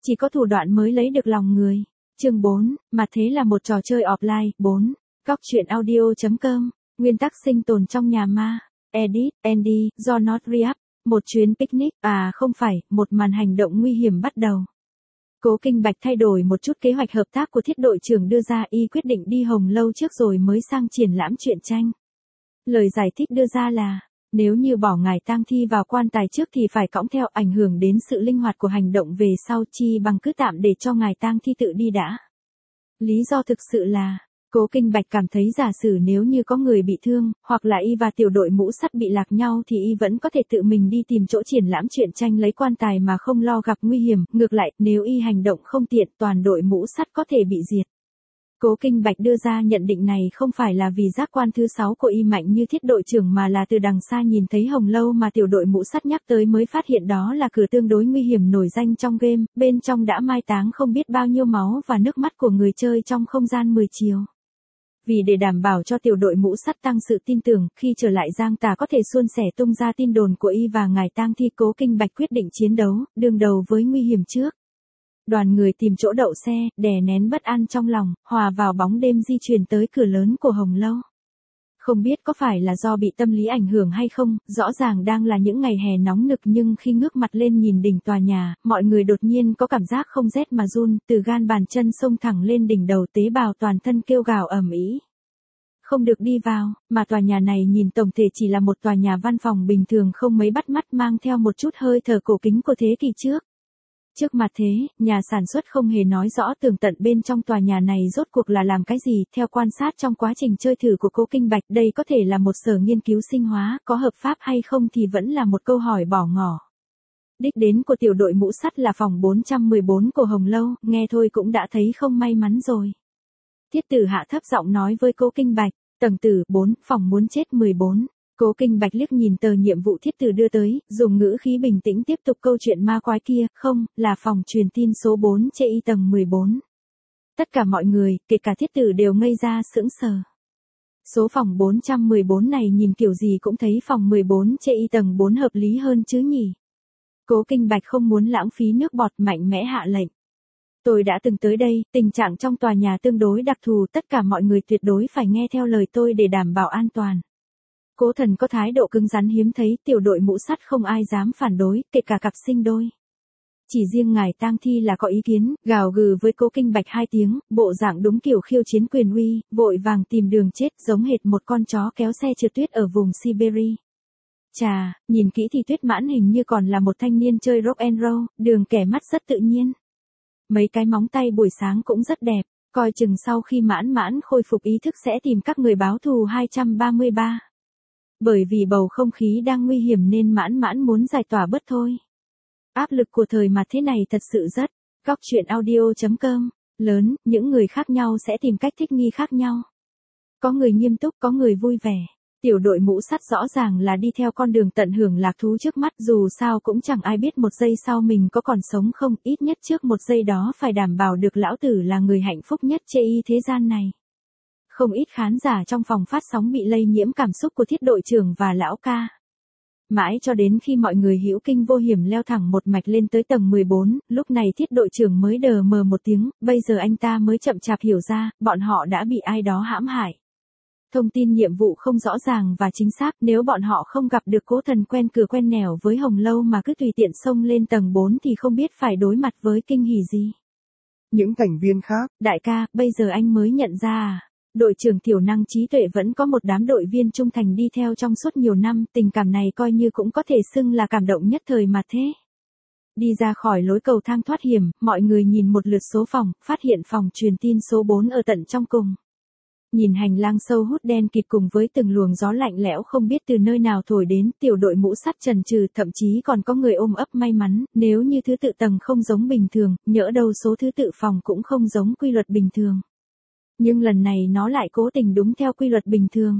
Chỉ có thủ đoạn mới lấy được lòng người. Chương 4, mà thế là một trò chơi offline. 4. Góc truyện audio.com. Nguyên tắc sinh tồn trong nhà ma. Edit, Andy, do Not Reap. Một chuyến picnic, không phải, một màn hành động nguy hiểm bắt đầu. Cố Kinh Bạch thay đổi một chút kế hoạch hợp tác của thiết đội trưởng đưa ra, y quyết định đi Hồng Lâu trước rồi mới sang triển lãm truyện tranh. Lời giải thích đưa ra là, nếu như bỏ ngài tang thi vào quan tài trước thì phải cõng theo, ảnh hưởng đến sự linh hoạt của hành động về sau, chi bằng cứ tạm để cho ngài tang thi tự đi đã. Lý do thực sự là, Cố Kinh Bạch cảm thấy giả sử nếu như có người bị thương, hoặc là y và tiểu đội mũ sắt bị lạc nhau thì y vẫn có thể tự mình đi tìm chỗ triển lãm truyện tranh lấy quan tài mà không lo gặp nguy hiểm, ngược lại, nếu y hành động không tiện toàn đội mũ sắt có thể bị diệt. Cố Kinh Bạch đưa ra nhận định này không phải là vì giác quan thứ 6 của y mạnh như thiết đội trưởng mà là từ đằng xa nhìn thấy Hồng Lâu mà tiểu đội mũ sắt nhắc tới mới phát hiện đó là cửa tương đối nguy hiểm nổi danh trong game, bên trong đã mai táng không biết bao nhiêu máu và nước mắt của người chơi trong không gian 10 chiều. Vì để đảm bảo cho tiểu đội mũ sắt tăng sự tin tưởng, khi trở lại Giang Tà có thể suôn sẻ tung ra tin đồn của y và ngài tang thi, Cố Kinh Bạch quyết định chiến đấu, đương đầu với nguy hiểm trước. Đoàn người tìm chỗ đậu xe, đè nén bất an trong lòng, hòa vào bóng đêm di chuyển tới cửa lớn của Hồng Lâu. Không biết có phải là do bị tâm lý ảnh hưởng hay không, rõ ràng đang là những ngày hè nóng nực nhưng khi ngước mặt lên nhìn đỉnh tòa nhà, mọi người đột nhiên có cảm giác không rét mà run, từ gan bàn chân xông thẳng lên đỉnh đầu, tế bào toàn thân kêu gào ầm ĩ. Không được đi vào, mà tòa nhà này nhìn tổng thể chỉ là một tòa nhà văn phòng bình thường không mấy bắt mắt, mang theo một chút hơi thở cổ kính của thế kỷ trước. Trước mặt thế, nhà sản xuất không hề nói rõ tường tận bên trong tòa nhà này rốt cuộc là làm cái gì, theo quan sát trong quá trình chơi thử của Cố Kinh Bạch, đây có thể là một sở nghiên cứu sinh hóa, có hợp pháp hay không thì vẫn là một câu hỏi bỏ ngỏ. Đích đến của tiểu đội mũ sắt là phòng 414 của Hồng Lâu, nghe thôi cũng đã thấy không may mắn rồi. Thiết tử hạ thấp giọng nói với Cố Kinh Bạch, tầng tử 4, phòng muốn chết 14. Cố Kinh Bạch liếc nhìn tờ nhiệm vụ thiết tử đưa tới, dùng ngữ khí bình tĩnh tiếp tục câu chuyện ma quái kia, không, là phòng truyền tin số 4 chê y tầng 14. Tất cả mọi người, kể cả thiết tử đều ngây ra sững sờ. Số phòng 414 này nhìn kiểu gì cũng thấy phòng 14 chê y tầng 4 hợp lý hơn chứ nhỉ. Cố Kinh Bạch không muốn lãng phí nước bọt, mạnh mẽ hạ lệnh. Tôi đã từng tới đây, tình trạng trong tòa nhà tương đối đặc thù, tất cả mọi người tuyệt đối phải nghe theo lời tôi để đảm bảo an toàn. Cố Thần có thái độ cứng rắn hiếm thấy, tiểu đội mũ sắt không ai dám phản đối, kể cả cặp sinh đôi. Chỉ riêng ngài tang thi là có ý kiến, gào gừ với Cố Kinh Bạch 2 tiếng, bộ dạng đúng kiểu khiêu chiến quyền uy, vội vàng tìm đường chết, giống hệt một con chó kéo xe trượt tuyết ở vùng Siberia. Chà, nhìn kỹ thì Tuyết Mãn hình như còn là một thanh niên chơi rock and roll, đường kẻ mắt rất tự nhiên. Mấy cái móng tay buổi sáng cũng rất đẹp, coi chừng sau khi Mãn Mãn khôi phục ý thức sẽ tìm các người báo thù 233. Bởi vì bầu không khí đang nguy hiểm nên Mãn Mãn muốn giải tỏa bớt thôi. Áp lực của thời mà thế này thật sự rất. Góc truyện audio.com. Lớn, những người khác nhau sẽ tìm cách thích nghi khác nhau. Có người nghiêm túc, có người vui vẻ. Tiểu đội mũ sắt rõ ràng là đi theo con đường tận hưởng lạc thú trước mắt, dù sao cũng chẳng ai biết một giây sau mình có còn sống không, ít nhất trước một giây đó phải đảm bảo được lão tử là người hạnh phúc nhất chê y thế gian này. Không ít khán giả trong phòng phát sóng bị lây nhiễm cảm xúc của thiết đội trưởng và lão ca. Mãi cho đến khi mọi người hữu kinh vô hiểm leo thẳng một mạch lên tới tầng 14, lúc này thiết đội trưởng mới đờ mờ một tiếng, bây giờ anh ta mới chậm chạp hiểu ra, bọn họ đã bị ai đó hãm hại. Thông tin nhiệm vụ không rõ ràng và chính xác, nếu bọn họ không gặp được Cố Thần quen cửa quen nẻo với Hồng Lâu mà cứ tùy tiện xông lên tầng 4 thì không biết phải đối mặt với kinh hỉ gì. Những thành viên khác. Đại ca, bây giờ anh mới nhận ra à? Đội trưởng thiểu năng trí tuệ vẫn có một đám đội viên trung thành đi theo trong suốt nhiều năm, tình cảm này coi như cũng có thể xưng là cảm động nhất thời mà thế. Đi ra khỏi lối cầu thang thoát hiểm, mọi người nhìn một lượt số phòng, phát hiện phòng truyền tin số 4 ở tận trong cùng. Nhìn hành lang sâu hút đen kịt cùng với từng luồng gió lạnh lẽo không biết từ nơi nào thổi đến, tiểu đội mũ sắt chần chừ, thậm chí còn có người ôm ấp may mắn, nếu như thứ tự tầng không giống bình thường, nhỡ đâu số thứ tự phòng cũng không giống quy luật bình thường. Nhưng lần này nó lại cố tình đúng theo quy luật bình thường.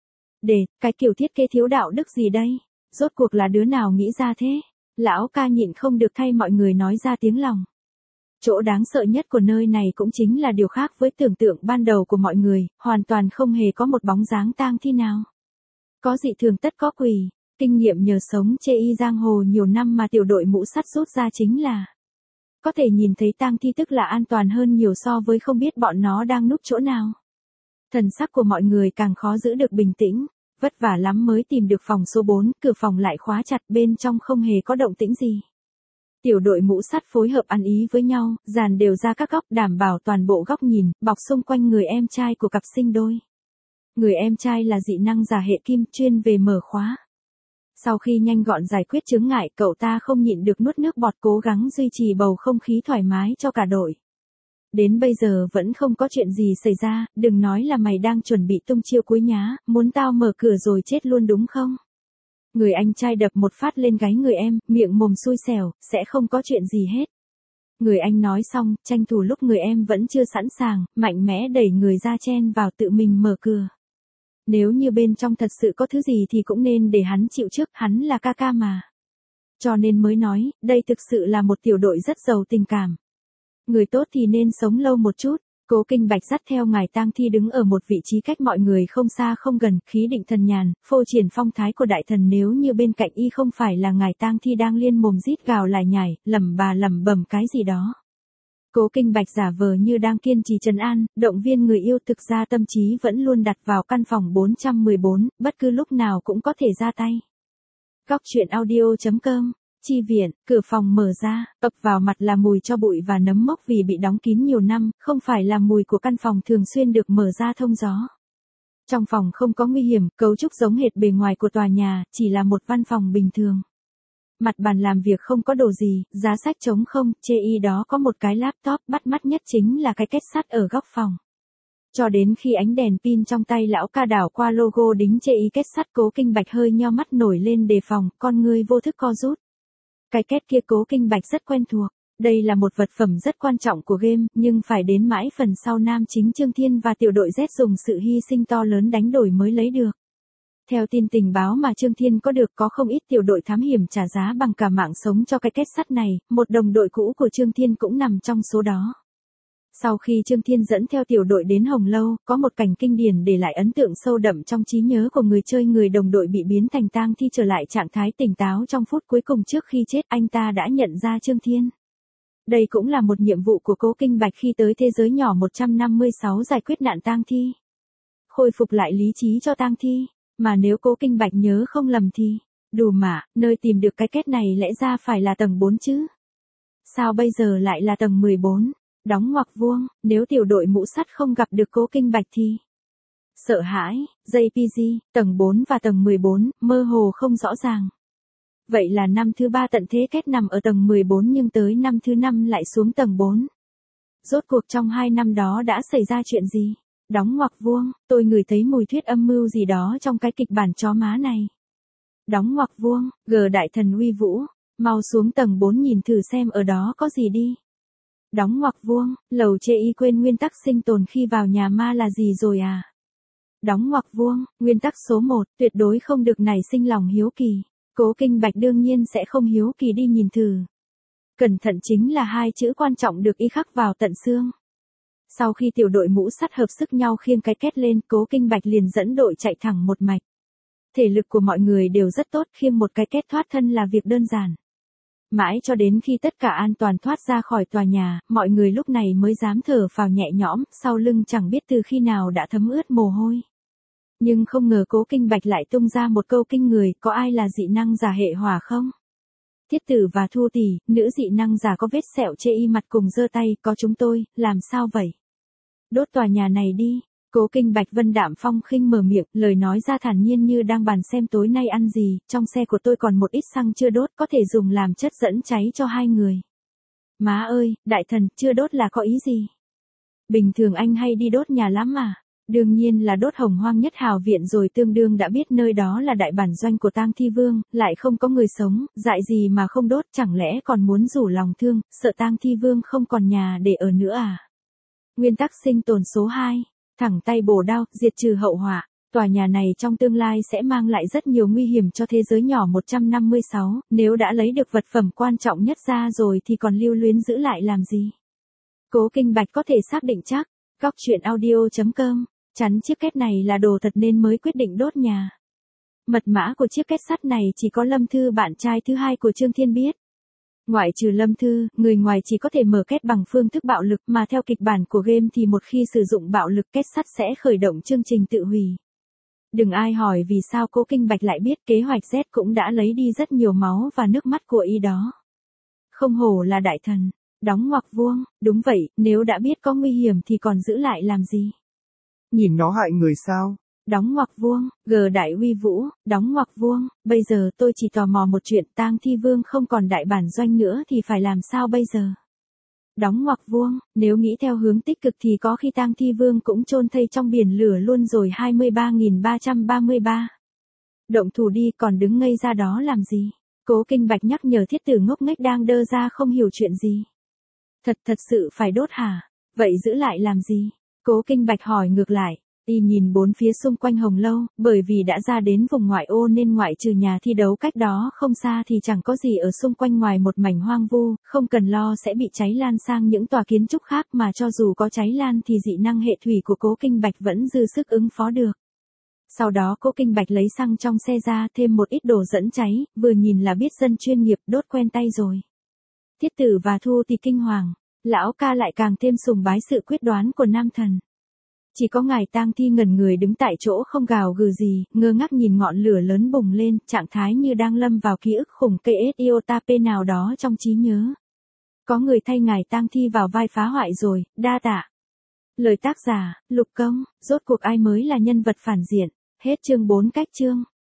Cái kiểu thiết kế thiếu đạo đức gì đây? Rốt cuộc là đứa nào nghĩ ra thế? Lão ca nhịn không được thay mọi người nói ra tiếng lòng. Chỗ đáng sợ nhất của nơi này cũng chính là điều khác với tưởng tượng ban đầu của mọi người, hoàn toàn không hề có một bóng dáng tang thi nào. Có dị thường tất có quỷ, kinh nghiệm nhờ sống chê y giang hồ nhiều năm mà tiểu đội mũ sắt rút ra chính là có thể nhìn thấy tang thi tức là an toàn hơn nhiều so với không biết bọn nó đang núp chỗ nào. Thần sắc của mọi người càng khó giữ được bình tĩnh, vất vả lắm mới tìm được phòng số 4, cửa phòng lại khóa chặt, bên trong không hề có động tĩnh gì. Tiểu đội mũ sắt phối hợp ăn ý với nhau, dàn đều ra các góc đảm bảo toàn bộ góc nhìn, bọc xung quanh người em trai của cặp sinh đôi. Người em trai là dị năng giả hệ kim chuyên về mở khóa. Sau khi nhanh gọn giải quyết chướng ngại, cậu ta không nhịn được nuốt nước bọt cố gắng duy trì bầu không khí thoải mái cho cả đội. Đến bây giờ vẫn không có chuyện gì xảy ra, đừng nói là mày đang chuẩn bị tung chiêu cuối nhá, muốn tao mở cửa rồi chết luôn đúng không? Người anh trai đập một phát lên gáy người em, miệng mồm xui xẻo, sẽ không có chuyện gì hết. Người anh nói xong, tranh thủ lúc người em vẫn chưa sẵn sàng, mạnh mẽ đẩy người ra chen vào tự mình mở cửa. Nếu như bên trong thật sự có thứ gì thì cũng nên để hắn chịu trước, hắn là ca ca mà. Cho nên mới nói, đây thực sự là một tiểu đội rất giàu tình cảm. Người tốt thì nên sống lâu một chút. Cố Kinh Bạch dắt theo ngài tang thi đứng ở một vị trí cách mọi người không xa không gần, khí định thần nhàn, phô triển phong thái của đại thần. Nếu như bên cạnh y không phải là ngài tang thi đang liên mồm rít gào lải nhải, lẩm bẩm cái gì đó. Cố Kinh Bạch giả vờ như đang kiên trì trấn an, động viên người yêu, thực ra tâm trí vẫn luôn đặt vào căn phòng 414, bất cứ lúc nào cũng có thể ra tay. Góc truyện audio.com. Chi viện, cửa phòng mở ra, ập vào mặt là mùi tro bụi và nấm mốc vì bị đóng kín nhiều năm, không phải là mùi của căn phòng thường xuyên được mở ra thông gió. Trong phòng không có nguy hiểm, cấu trúc giống hệt bề ngoài của tòa nhà, chỉ là một văn phòng bình thường. Mặt bàn làm việc không có đồ gì, giá sách trống không, chê y đó có một cái laptop, bắt mắt nhất chính là cái kết sắt ở góc phòng. Cho đến khi ánh đèn pin trong tay lão ca đảo qua logo đính chê y kết sắt, Cố Kinh Bạch hơi nheo mắt nổi lên đề phòng, con ngươi vô thức co rút. Cái két kia Cố Kinh Bạch rất quen thuộc, đây là một vật phẩm rất quan trọng của game, nhưng phải đến mãi phần sau nam chính Trương Thiên và tiểu đội Z dùng sự hy sinh to lớn đánh đổi mới lấy được. Theo tin tình báo mà Trương Thiên có được, có không ít tiểu đội thám hiểm trả giá bằng cả mạng sống cho cái kết sắt này, một đồng đội cũ của Trương Thiên cũng nằm trong số đó. Sau khi Trương Thiên dẫn theo tiểu đội đến Hồng Lâu, có một cảnh kinh điển để lại ấn tượng sâu đậm trong trí nhớ của người chơi. Người đồng đội bị biến thành tang thi trở lại trạng thái tỉnh táo trong phút cuối cùng trước khi chết, anh ta đã nhận ra Trương Thiên. Đây cũng là một nhiệm vụ của Cố Kinh Bạch khi tới thế giới nhỏ 156, giải quyết nạn tang thi. Khôi phục lại lý trí cho tang thi, mà nếu Cố Kinh Bạch nhớ không lầm thì, đù mà, nơi tìm được cái kết này lẽ ra phải là tầng 4 chứ. Sao bây giờ lại là tầng 14? Đóng ngoặc vuông, nếu tiểu đội mũ sắt không gặp được Cố Kinh Bạch thì... Sợ hãi, JPG, tầng 4 và tầng 14, mơ hồ không rõ ràng. Vậy là năm thứ 3 tận thế kết nằm ở tầng 14 nhưng tới năm thứ 5 lại xuống tầng 4. Rốt cuộc trong 2 năm đó đã xảy ra chuyện gì? Đóng ngoặc vuông, tôi ngửi thấy mùi thuyết âm mưu gì đó trong cái kịch bản chó má này. Đóng ngoặc vuông, đại thần uy vũ, mau xuống tầng 4 nhìn thử xem ở đó có gì đi. Đóng ngoặc vuông, lầu chê y quên nguyên tắc sinh tồn khi vào nhà ma là gì rồi à? Đóng ngoặc vuông, nguyên tắc số 1, tuyệt đối không được nảy sinh lòng hiếu kỳ. Cố Kinh Bạch đương nhiên sẽ không hiếu kỳ đi nhìn thử. Cẩn thận chính là hai chữ quan trọng được y khắc vào tận xương. Sau khi tiểu đội mũ sắt hợp sức nhau khiêng cái két lên, Cố Kinh Bạch liền dẫn đội chạy thẳng một mạch. Thể lực của mọi người đều rất tốt, khiêng một cái két thoát thân là việc đơn giản. Mãi cho đến khi tất cả an toàn thoát ra khỏi tòa nhà, mọi người lúc này mới dám thở phào nhẹ nhõm, sau lưng chẳng biết từ khi nào đã thấm ướt mồ hôi. Nhưng không ngờ Cố Kinh Bạch lại tung ra một câu kinh người, có ai là dị năng giả hệ hỏa không? Thiết Tử và Thu Tỷ, nữ dị năng giả có vết sẹo chê y mặt cùng giơ tay, có chúng tôi, làm sao vậy? Đốt tòa nhà này đi. Cố Kinh Bạch vân đạm phong khinh mở miệng, lời nói ra thản nhiên như đang bàn xem tối nay ăn gì, trong xe của tôi còn một ít xăng chưa đốt, có thể dùng làm chất dẫn cháy cho hai người. Má ơi, đại thần, chưa đốt là có ý gì? Bình thường anh hay đi đốt nhà lắm mà. Đương nhiên là đốt Hồng Hoang Nhất Hào Viện rồi, tương đương đã biết nơi đó là đại bản doanh của Tang Thi Vương, lại không có người sống, dại gì mà không đốt, chẳng lẽ còn muốn rủ lòng thương, sợ Tang Thi Vương không còn nhà để ở nữa à? Nguyên tắc sinh tồn số 2, thẳng tay bổ đao, diệt trừ hậu họa. Tòa nhà này trong tương lai sẽ mang lại rất nhiều nguy hiểm cho thế giới nhỏ 156, nếu đã lấy được vật phẩm quan trọng nhất ra rồi thì còn lưu luyến giữ lại làm gì? Cố Kinh Bạch có thể xác định chắc, góc truyện audio.com. Chắn chiếc két này là đồ thật nên mới quyết định đốt nhà. Mật mã của chiếc két sắt này chỉ có Lâm Thư, bạn trai thứ hai của Trương Thiên biết. Ngoại trừ Lâm Thư, người ngoài chỉ có thể mở kết bằng phương thức bạo lực mà theo kịch bản của game thì một khi sử dụng bạo lực kết sắt sẽ khởi động chương trình tự hủy. Đừng ai hỏi vì sao Cố Kinh Bạch lại biết kế hoạch Z cũng đã lấy đi rất nhiều máu và nước mắt của y đó. Không hổ là đại thần, đóng ngoặc vuông, đúng vậy, nếu đã biết có nguy hiểm thì còn giữ lại làm gì? Nhìn nó hại người sao? Đóng ngoặc vuông, đại uy vũ, đóng ngoặc vuông, bây giờ tôi chỉ tò mò một chuyện, Tang Thi Vương không còn đại bản doanh nữa thì phải làm sao bây giờ? Đóng ngoặc vuông, nếu nghĩ theo hướng tích cực thì có khi Tang Thi Vương cũng chôn thây trong biển lửa luôn rồi. 23.333. Động thủ đi, còn đứng ngây ra đó làm gì? Cố Kinh Bạch nhắc nhở Thiết Tử ngốc nghếch đang đơ ra không hiểu chuyện gì. Thật sự phải đốt hả? Vậy giữ lại làm gì? Cố Kinh Bạch hỏi ngược lại. Y nhìn bốn phía xung quanh Hồng Lâu, bởi vì đã ra đến vùng ngoại ô nên ngoại trừ nhà thi đấu cách đó không xa thì chẳng có gì ở xung quanh ngoài một mảnh hoang vu, không cần lo sẽ bị cháy lan sang những tòa kiến trúc khác mà cho dù có cháy lan thì dị năng hệ thủy của Cố Kinh Bạch vẫn dư sức ứng phó được. Sau đó Cố Kinh Bạch lấy xăng trong xe ra thêm một ít đồ dẫn cháy, vừa nhìn là biết dân chuyên nghiệp đốt quen tay rồi. Thiết Tử và Thu thì kinh hoàng, lão ca lại càng thêm sùng bái sự quyết đoán của nam thần. Chỉ có ngài Tang Thi ngẩn người đứng tại chỗ không gào gừ gì, ngơ ngác nhìn ngọn lửa lớn bùng lên, trạng thái như đang lâm vào ký ức khủng KS Iotape nào đó trong trí nhớ. Có người thay ngài Tang Thi vào vai phá hoại rồi, đa tạ. Lời tác giả, Lục Công, rốt cuộc ai mới là nhân vật phản diện, hết chương 4 cách chương.